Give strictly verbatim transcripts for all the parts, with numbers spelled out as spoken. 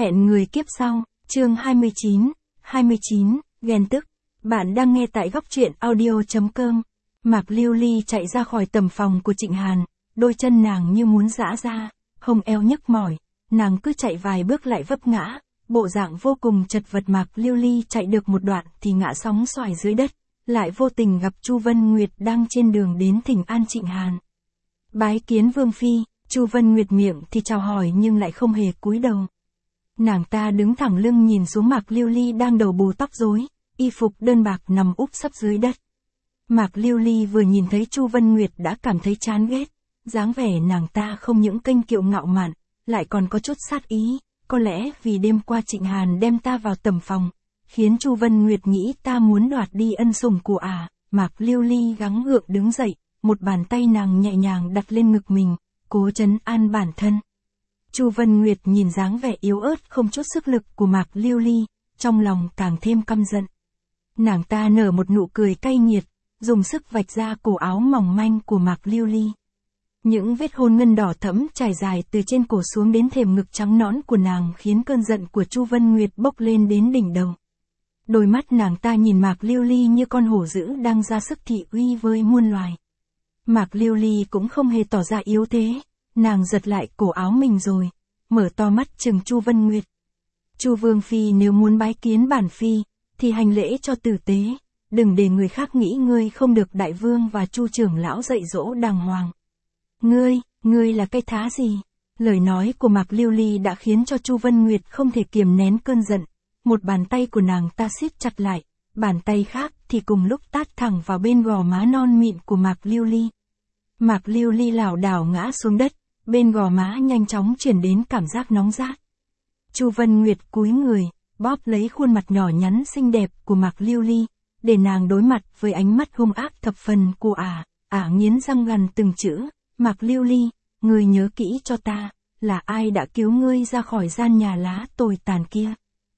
Hẹn người kiếp sau, chương hai mươi chín, hai mươi chín, ghen tức. Bạn đang nghe tại góc truyện audio chấm com. Mạc Lưu Ly chạy ra khỏi tầm phòng của Trịnh Hàn, đôi chân nàng như muốn giã ra, hông eo nhức mỏi, nàng cứ chạy vài bước lại vấp ngã, bộ dạng vô cùng chật vật. Mạc Lưu Ly chạy được một đoạn thì ngã sóng xoài dưới đất, lại vô tình gặp Chu Vân Nguyệt đang trên đường đến thỉnh an Trịnh Hàn. Bái kiến Vương Phi, Chu Vân Nguyệt miệng thì chào hỏi nhưng lại không hề cúi đầu. Nàng ta đứng thẳng lưng nhìn xuống Mạc Lưu Ly đang đầu bù tóc rối, y phục đơn bạc nằm úp sấp dưới đất. Mạc Lưu Ly vừa nhìn thấy Chu Vân Nguyệt đã cảm thấy chán ghét, dáng vẻ nàng ta không những kênh kiệu ngạo mạn, lại còn có chút sát ý, có lẽ vì đêm qua Trịnh Hàn đem ta vào tầm phòng, khiến Chu Vân Nguyệt nghĩ ta muốn đoạt đi ân sủng của ả. À. Mạc Lưu Ly gắng gượng đứng dậy, một bàn tay nàng nhẹ nhàng đặt lên ngực mình, cố trấn an bản thân. Chu Vân Nguyệt nhìn dáng vẻ yếu ớt không chút sức lực của Mạc Lưu Ly, trong lòng càng thêm căm giận. Nàng ta nở một nụ cười cay nghiệt, dùng sức vạch ra cổ áo mỏng manh của Mạc Lưu Ly. Những vết hôn ngân đỏ thẫm trải dài từ trên cổ xuống đến thềm ngực trắng nõn của nàng khiến cơn giận của Chu Vân Nguyệt bốc lên đến đỉnh đầu. Đôi mắt nàng ta nhìn Mạc Lưu Ly như con hổ dữ đang ra sức thị uy với muôn loài. Mạc Lưu Ly cũng không hề tỏ ra yếu thế, nàng giật lại cổ áo mình rồi, mở to mắt trừng Chu Vân Nguyệt. Chu Vương Phi nếu muốn bái kiến bản Phi, thì hành lễ cho tử tế, đừng để người khác nghĩ ngươi không được Đại Vương và Chu trưởng lão dạy dỗ đàng hoàng. Ngươi, ngươi là cái thá gì? Lời nói của Mạc Lưu Ly đã khiến cho Chu Vân Nguyệt không thể kiềm nén cơn giận, một bàn tay của nàng ta siết chặt lại, bàn tay khác thì cùng lúc tát thẳng vào bên gò má non mịn của Mạc Lưu Ly. Mạc Lưu Ly lảo đảo ngã xuống đất, bên gò má nhanh chóng chuyển đến cảm giác nóng rát. Chu Vân Nguyệt cúi người, bóp lấy khuôn mặt nhỏ nhắn xinh đẹp của Mạc Lưu Ly, để nàng đối mặt với ánh mắt hung ác thập phần của ả. Ả nghiến răng gằn từng chữ, Mạc Lưu Ly, ngươi nhớ kỹ cho ta, là ai đã cứu ngươi ra khỏi gian nhà lá tồi tàn kia?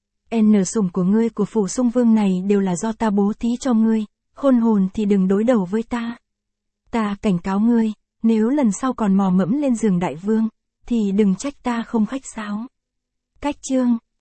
N sủng của ngươi của phủ Sung Vương này đều là do ta bố thí cho ngươi, khôn hồn thì đừng đối đầu với ta. Ta cảnh cáo ngươi, nếu lần sau còn mò mẫm lên giường Đại Vương, thì đừng trách ta không khách sáo. Cách chương